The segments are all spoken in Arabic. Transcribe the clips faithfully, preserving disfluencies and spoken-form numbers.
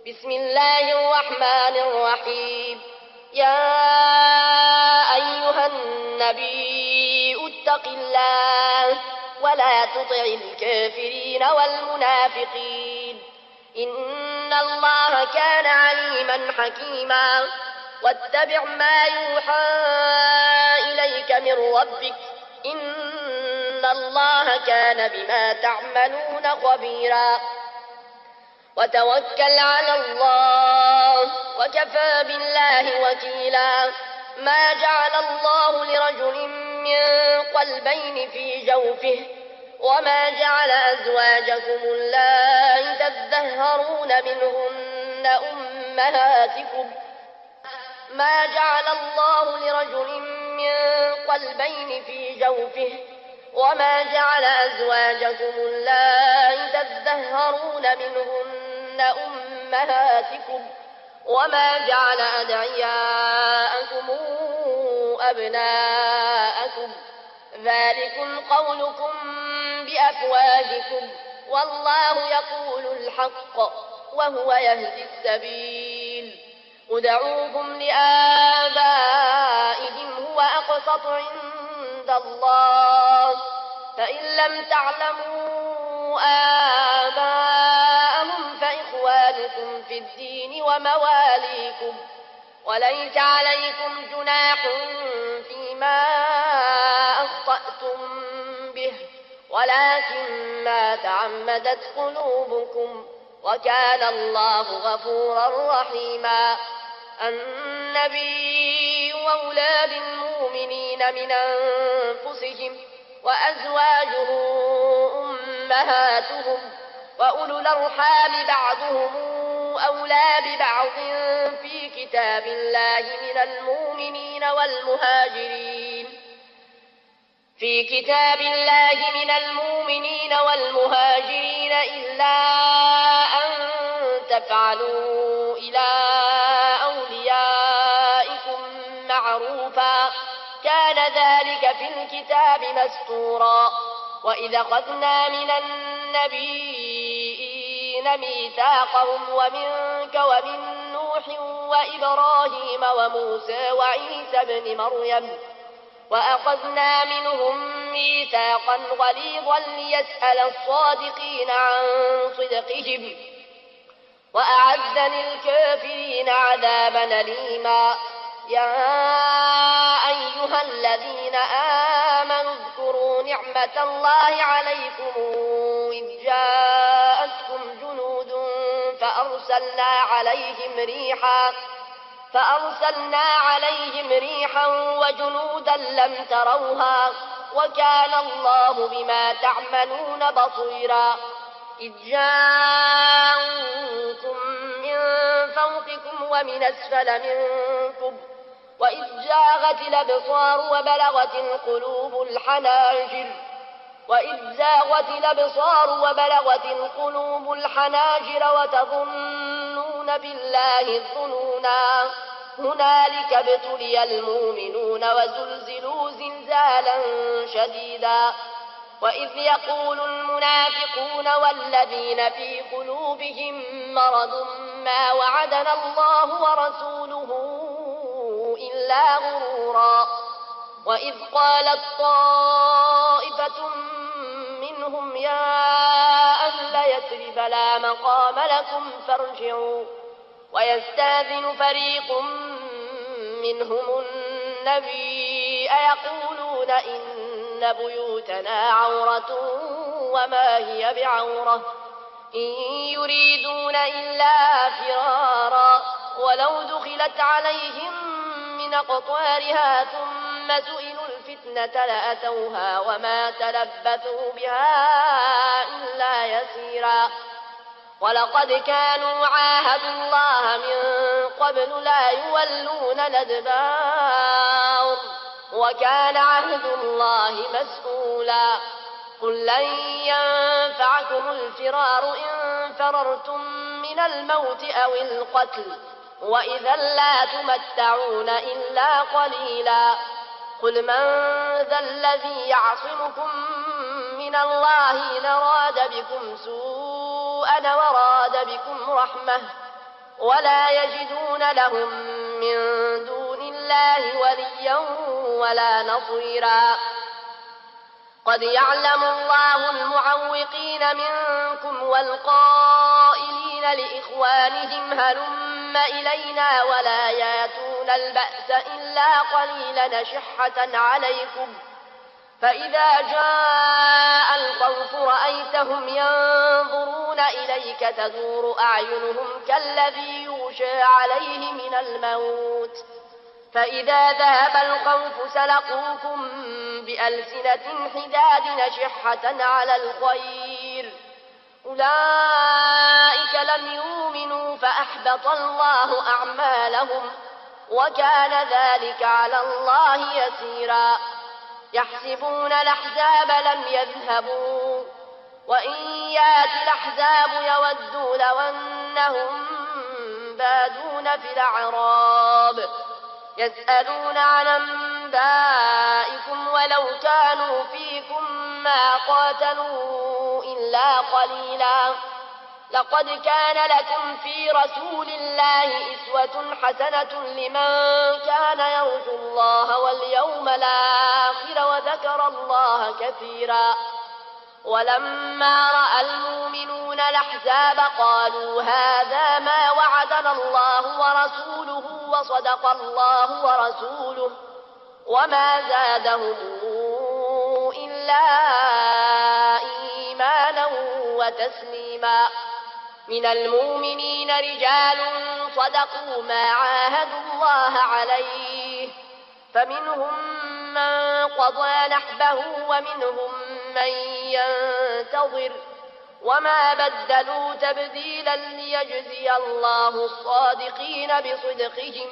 بسم الله الرحمن الرحيم. يا أيها النبي اتق الله ولا تطع الكافرين والمنافقين إن الله كان عليما حكيما. واتبع ما يوحى إليك من ربك إن الله كان بما تعملون خبيرا. وتوكل على الله وكفى بالله وكيلا. ما جعل الله لرجل من قلبين في جوفه وما جعل أزواجكم اللائي تظاهرون منهن أمهاتكم ما جعل الله لرجل من قلبين في جوفه وما جعل أزواجكم اللائي تظاهرون منهن أمهاتكم وما جعل أدعياءكم أبناءكم ذلكم قولكم بأفواهكم والله يقول الحق وهو يهدي السبيل. ادعوهم لآبائهم هو أقسط عند الله فإن لم تعلموا آباءهم فإخوانكم في الدين ومواليكم وليس عليكم جناح فيما أخطأتم به ولكن ما تعمدت قلوبكم وكان الله غفورا رحيما. النبي أولى بالمؤمنين من أنفسهم وأزواجه أمهاتهم وأولو الأرحام بعضهم أولى ببعض في كتاب الله من المؤمنين والمهاجرين في كتاب الله من المؤمنين والمهاجرين إلا أن تفعلوا إلى أوليائكم معروفا كان ذلك في الكتاب مستورا. وإذا أخذنا من النبيين ميثاقهم ومنك ومن نوح وإبراهيم وموسى وعيسى بن مريم وأخذنا منهم ميثاقا غليظا ليسأل الصادقين عن صدقهم وأعد للكافرين عذابا أليما. يا أيها الذين آمنوا اذكروا نعمة الله عليكم إذ جاءتكم جنود فأرسلنا عليهم ريحا فأرسلنا عليهم ريحا وجنودا لم تروها وكان الله بما تعملون بصيرا. إذ جاءوكم من فوقكم ومن أسفل منكم وإذ زاغت الأبصار وبلغت القلوب الحناجر وإذ زاغت الأبصار وبلغت القلوب الحناجر وتظنون بالله الظنونا هنالك ابتلي المؤمنون وزلزلوا زلزالا شديدا. وإذ يقول المنافقون والذين في قلوبهم مرض ما وعدنا الله ورسوله إلا غرورا. وإذ قالت طائفة منهم يا أهل يثرب لا مقام لكم فارجعوا ويستاذن فريق منهم النبي يقولون إن بيوتنا عورة وما هي بعورة إن يريدون إلا فرارا ولو دخلت عليهم من أقطارها ثم سئلوا الفتنة لأتوها وما تلبثوا بها إلا يسيرا. ولقد كانوا عاهدوا الله من قبل لا يولون الأدبار وكان عهد الله مسؤولا. قل لن ينفعكم الفرار إن فررتم من الموت أو القتل وإذا لا تمتعون إلا قليلا. قل من ذا الذي يعصمكم من الله إن أراد بكم سوءا وراد بكم رحمة ولا يجدون لهم من دون الله وليا ولا نصيرا قد يعلم الله المعوقين منكم والقائلين لإخوانهم هلم إلينا ولا ياتون البأس إلا قليلا نشحة عليكم فإذا جاء الخوف رأيتهم ينظرون إليك تدور أعينهم كالذي يغشى عليه من الموت فإذا ذهب الخوف سلقوكم بألسنة حداد نشحة على الخير أولئك لم يؤمنوا فأحبط الله أعمالهم وكان ذلك على الله يسيرا يحسبون الأحزاب لم يذهبوا وإن يأتي الأحزاب يودوا لو أنهم بادون في الأعراب يسألون عن أنبائكم ولو كانوا فيكم ما قاتلوا إلا قليلا لقد كان لكم في رسول الله أسوة حسنة لمن كان يرجو الله واليوم الآخر وذكر الله كثيرا ولما رأى المؤمنون الأحزاب قالوا هذا ما وعدنا الله ورسوله وصدق الله ورسوله وما زادهم إلا إيمانا وتسليما من المؤمنين رجال صدقوا ما عاهدوا الله عليه فمنهم من قضى نحبه ومنهم من ينتظر وما بدلوا تبديلا ليجزي الله الصادقين بصدقهم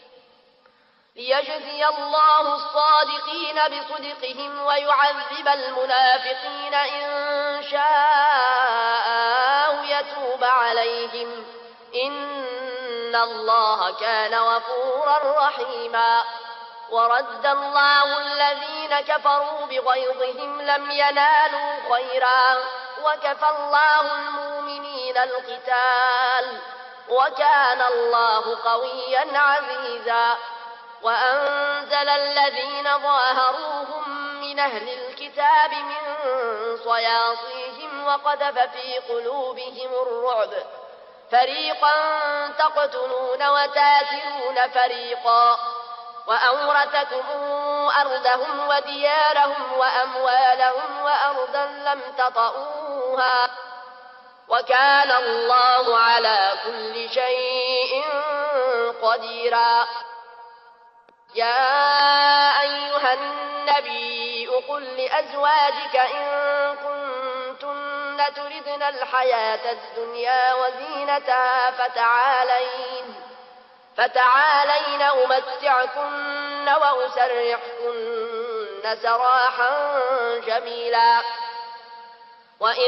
ليجزي الله الصادقين بصدقهم ويعذب المنافقين إن شاء أو يتوب عليهم إن الله كان غفورا رحيما ورد الله الذين كفروا بغيظهم لم ينالوا خيرا وكفى الله المؤمنين القتال وكان الله قويا عزيزا وأنزل الذين ظاهروهم من أهل الكتاب من صياصيهم وقذف في قلوبهم الرعب فريقا تقتلون وتاسرون فريقا وأورثكم أرضهم وديارهم وأموالهم وأرضا لم تطئوها وكان الله على كل شيء قديرا يا أيها النبي قل لأزواجك إن كنتن تردن الحياة الدنيا وزينتها فتعالين فتعالين أمتعكن وأسرحكن سراحا جميلا وإن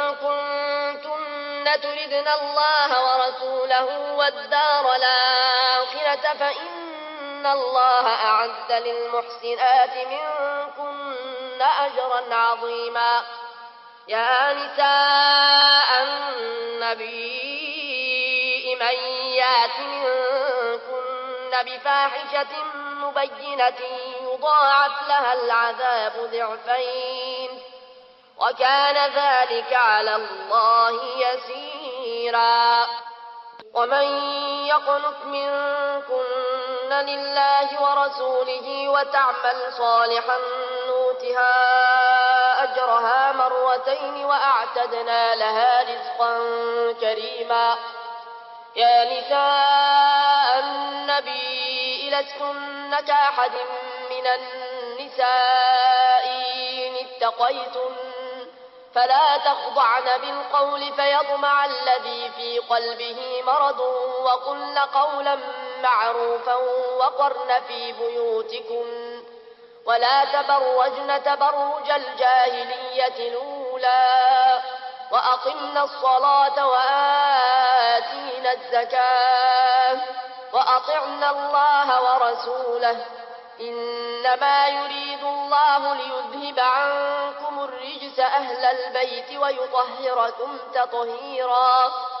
كنتن تردن الله ورسوله والدار الآخرة فإن الله أعد للمحسنات منكن أجرا عظيما يا نساء النبي من يات منكن بفاحشة مبينة يضاعف لها العذاب ضعفين وكان ذلك على الله يسيرا ومن يقنت منكن لله ورسوله وتعمل صالحا نؤتها أجرها مرتين وأعتدنا لها رزقا كريما يا نساء النبي لستن كأحد من النساء إن اتقيتن فلا تخضعن بالقول فيطمع الذي في قلبه مرض وقلن قولا معروفا وقرن في بيوتكن ولا تبرجن تبرج الجاهلية الأولى وأقمنا الصلاة وآتينا الزكاة وأطعنا الله ورسوله إنما يريد الله ليذهب عنكم الرجس أهل البيت ويطهركم تطهيرا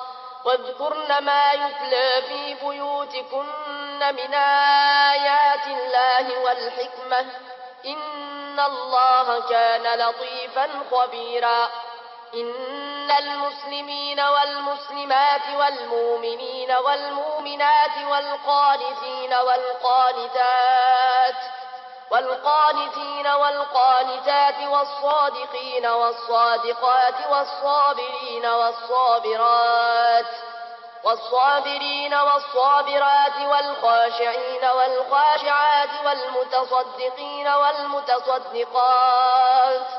واذكرن ما يتلى في بيوتكن من آيات الله والحكمة إن الله كان لطيفا خبيرا إن المسلمين والمسلمات والمؤمنين والمؤمنات والقانتين والقانتات والقانتين والقانتات والصادقين والصادقات والصابرين والصابرات والصابرين والصابرات والخاشعين والخاشعات والمتصدقين والمتصدقات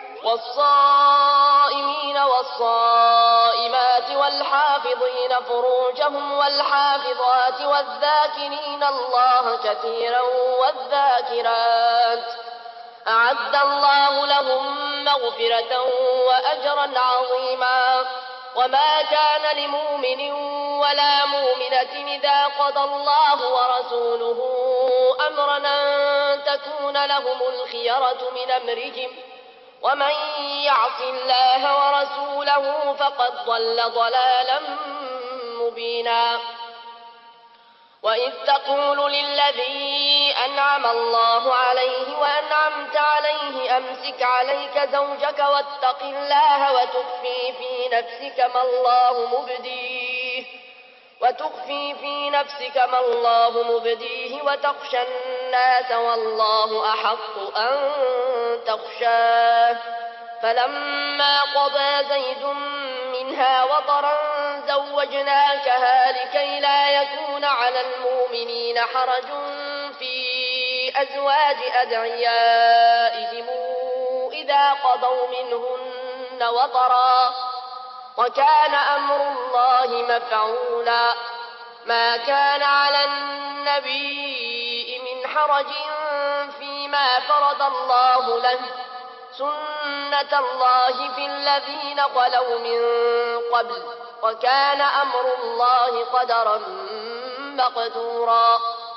والصائمين والصائمات والحافظين فروجهم والحافظات والذاكرين الله كثيرا والذاكرات أعد الله لهم مغفرة وأجرا عظيما وما كان لمؤمن ولا مؤمنة إذا قضى الله ورسوله أمرا أن تكون لهم الخيرة من أمرهم ومن يعص الله ورسوله فقد ضل ضلالا مبينا وإذ تقول للذي أنعم الله عليه وأنعمت عليه أمسك عليك زوجك واتق الله وتخفي في نفسك ما الله مبديه وتخفي في نفسك ما الله مبديه وتخشى الناس والله أحق أن تخشاه فلما قضى زيد منها وطرا زوجناكها لكي لا يكون على المؤمنين حرج في أزواج أدعيائهم إذا قضوا منهن وطرا وكان أمر الله مفعولا ما كان على النبي من حرج فيما فرض الله له سنة الله في الذين خلوا من قبل وكان أمر الله قدرا مقدورا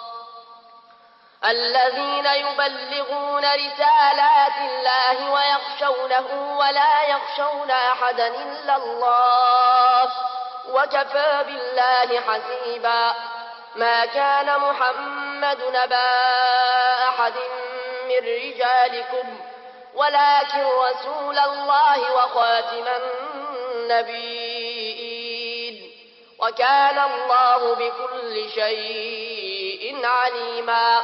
الذين يبلغون رسالات الله ويخشونه ولا يخشون أحدا إلا الله وكفى بالله حسيبا ما كان محمد نبا أحد من رجالكم ولكن رسول الله وخاتم النبيين وكان الله بكل شيء عليما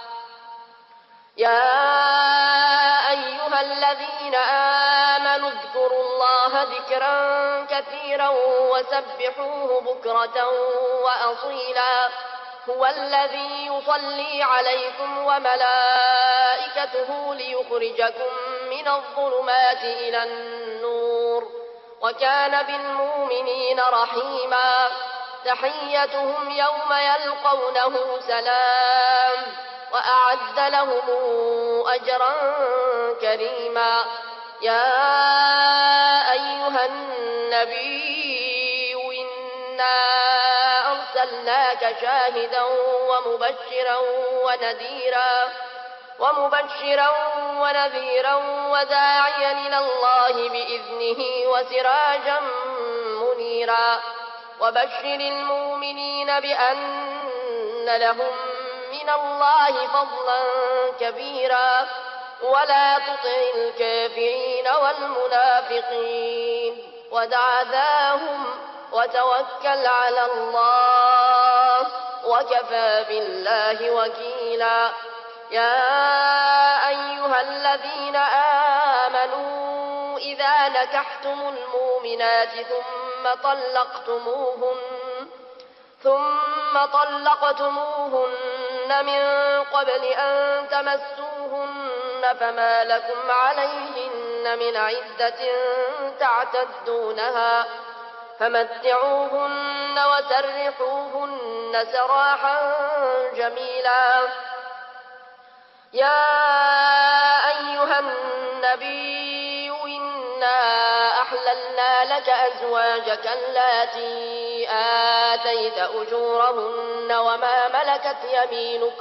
يا أيها الذين آمنوا اذكروا الله ذكرا كثيرا وسبحوه بكرة وأصيلا هو الذي يصلي عليكم وملائكته ليخرجكم من الظلمات إلى النور وكان بالمؤمنين رحيما تحيتهم يوم يلقونه سلام وأعد لهم أجرا كريما يا أيها النبي إنا أرسلناك شاهدا ومبشرا ونذيرا ومبشرا ونذيرا وداعيا إلى الله بإذنه وسراجا منيرا وبشر المؤمنين بأن لهم من الله فضلا كبيرا ولا تطع الكافرين والمنافقين ودع ذاهم وتوكل على الله وكفى بالله وكيلا يا أيها الذين آمنوا إذا نكحتم المؤمنات ثم طلقتموهن ثم طلقتموهن من قبل أن تمسوهن فما لكم عليهن من عدة تعتدونها فمتعوهن وسرحوهن سراحا جميلا يا أيها النبي إنا أحللنا لك أزواجك اللاتي آتيت أجورهن وما ملكت يمينك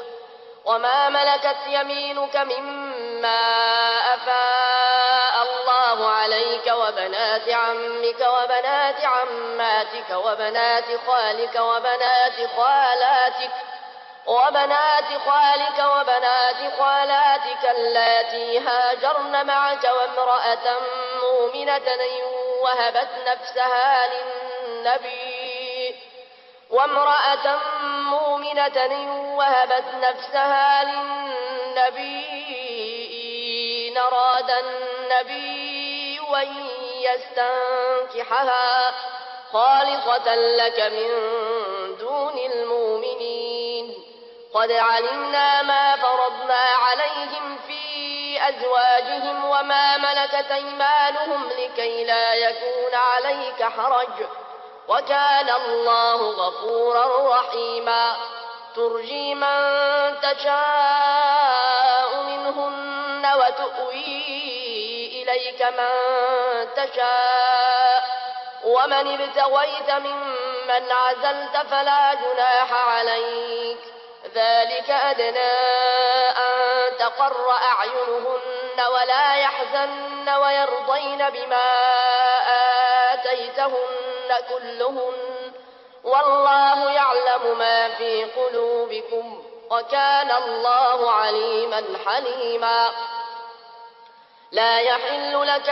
وما ملكت يمينك مما أفاء الله عليك وبنات عمك وبنات عماتك وبنات خالك وبنات خالاتك وبنات خالك وبنات خالاتك اللاتي هاجرن معك وامرأة مؤمنة وهبت نفسها للنبي وامرأة مؤمنة وهبت نفسها للنبي إن أراد النبي أن يستنكحها خالصة لك من دون المؤمنين قد علمنا ما فرضنا عليهم في أزواجهم وما ملكت أيمانهم لكي لا يكون عليك حرج وكان الله غفورا رحيما ترجي من تشاء منهن وتؤوي إليك من تشاء ومن ابتغيت ممن عزلت فلا جناح عليك ذلك أدنى أن تقر أعينهن ولا يحزن ويرضين بما آتيتهن كلهن والله يعلم ما في قلوبكم وكان الله عليما حليما لا يحل لك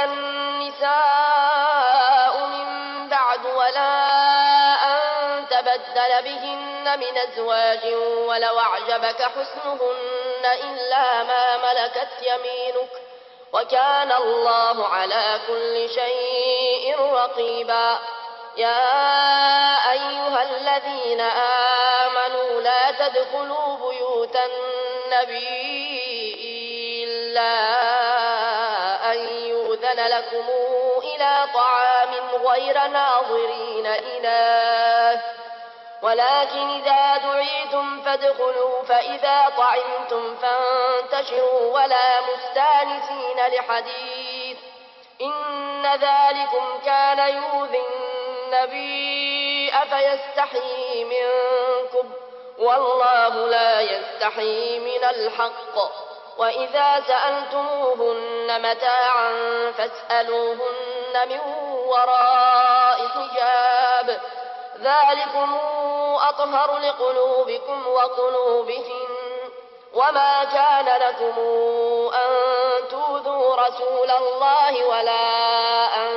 النساء من بعد ولا أن تبدل بهن من أزواج ولو أعجبك حسنهن إلا ما ملكت يمينك وكان الله على كل شيء رقيبا يا أيها الذين آمنوا لا تدخلوا بيوت النبي إلا أن يؤذن لكم إلى طعام غير ناظرين إناه ولكن إذا دعيتم فادخلوا فإذا طعمتم فانتشروا ولا مستانسين لحديث إن ذلكم كان يؤذي النبي أفيستحيي منكم والله لا يستحيي من الحق وإذا سألتموهن متاعا فاسألوهن من وراء حجاب ذلكم أطهر لقلوبكم وقلوبهن وما كان لكم أن تؤذوا رسول الله ولا أن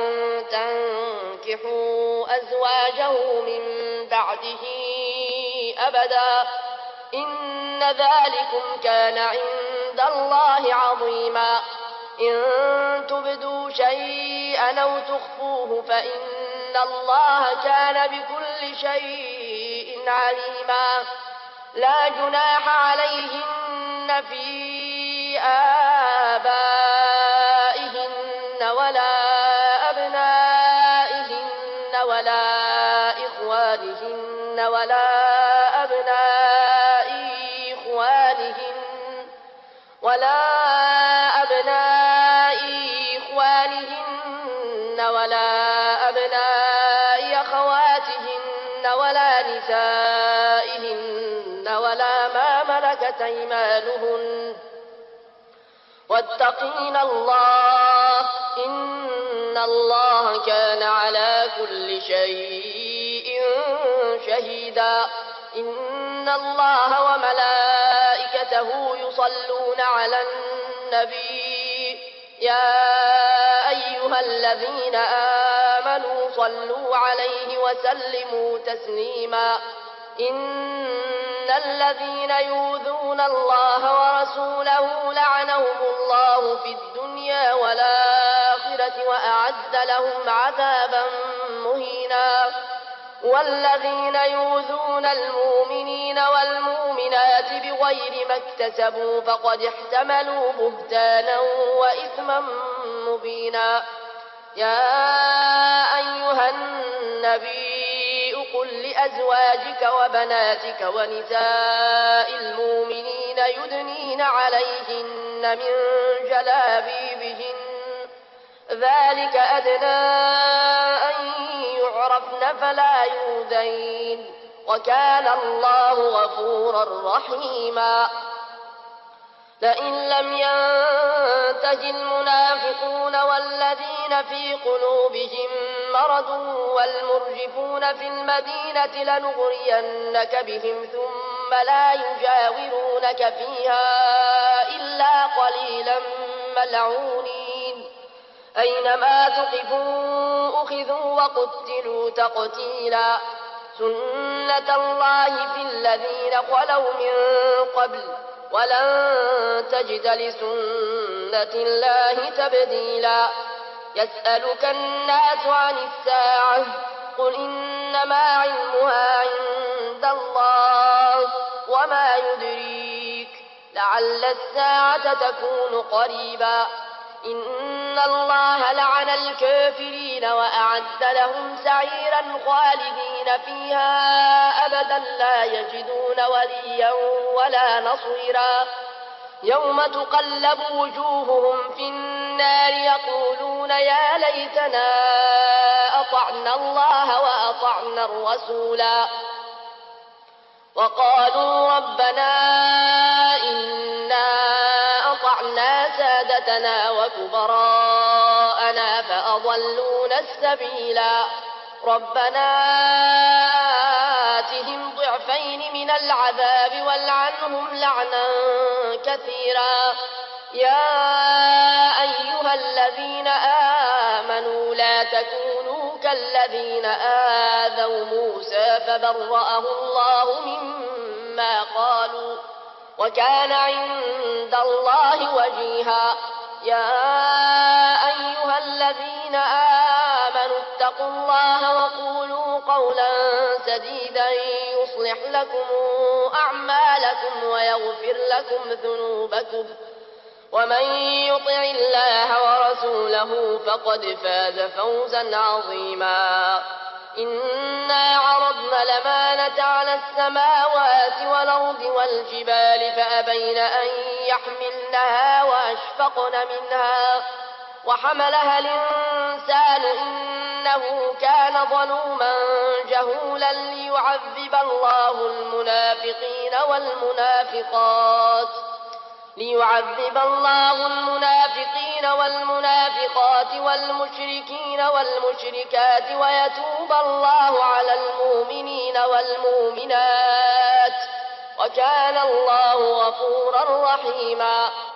تنكحوا أزواجه من بعده أبدا إن ذلكم كان عند الله عظيما إن تبدوا شيئا أو تخفوه فإن الله كان بكل شيء عليما لا جناح عليهن في آبائهن ولا أبنائهن ولا إخوانهن ولا أبناء إخوانهن ولا أبناء إخوانهن ولا أبناء أخواتهن ولا نسائهن ولا ما ملكت أيمانهن واتقين الله إن الله كان على كل شيء شهيدا إن الله وملائكته يصلون على النبي يا أيها الذين آمنوا صلوا عليه وسلموا تسليما إن الذين يؤذون الله ورسوله لعنهم الله في الدنيا والآخرة وأعد لهم عذابا مهينا والذين يؤذون المؤمنين والمؤمنات بغير ما اكتسبوا فقد احتملوا بهتانا وإثما مبينا يا أيها النبي قل لأزواجك وبناتك ونساء المؤمنين يدنين عليهن من جلابيبهن ذلك أدنى أن يعرفن فلا يؤذين وكان الله غفورا رحيما لئن لم ينته المنافقون والذين في قلوبهم مرض والمرجفون في المدينة لنغرينك بهم ثم لا يجاورونك فيها إلا قليلا ملعونين أينما ثقفوا أخذوا وقتلوا تقتيلا سنة الله في الذين خلوا من قبل ولن تجد لسنة الله تبديلا يسألك الناس عن الساعة قل إنما علمها عند الله وما يدريك لعل الساعة تكون قريبا إن الله لعن الكافرين وأعد لهم سعيرا خالدين فيها أبدا لا يجدون وليا ولا نصيرا يوم تقلب وجوههم في النار يقولون يا ليتنا أطعنا الله وأطعنا الرسولا وقالوا ربنا إنا أطعنا سادتنا وكبراءنا فأضلونا السبيلا ربنا آتهم ضعفين من العذاب والعنهم لعنا كثيرا يا أيها الذين آمنوا لا تكونوا كالذين آذوا موسى فبرأه الله مما قالوا وكان عند الله وجيها يا أيها الذين آمنوا اتقوا الله وقولوا قولا سديدا يصلح لكم أعمالكم ويغفر لكم ذنوبكم ومن يطع الله ورسوله فقد فاز فوزا عظيما إنا عرضنا الأمانة على السماوات والأرض والجبال فأبين أن يحملنها وأشفقن منها وحملها الإنسان إنه كان ظلوما جهولا ليعذب الله المنافقين والمنافقات ليعذب الله المنافقين والمنافقات والمشركين والمشركات ويتوب الله على المؤمنين والمؤمنات وكان الله غفورا رحيما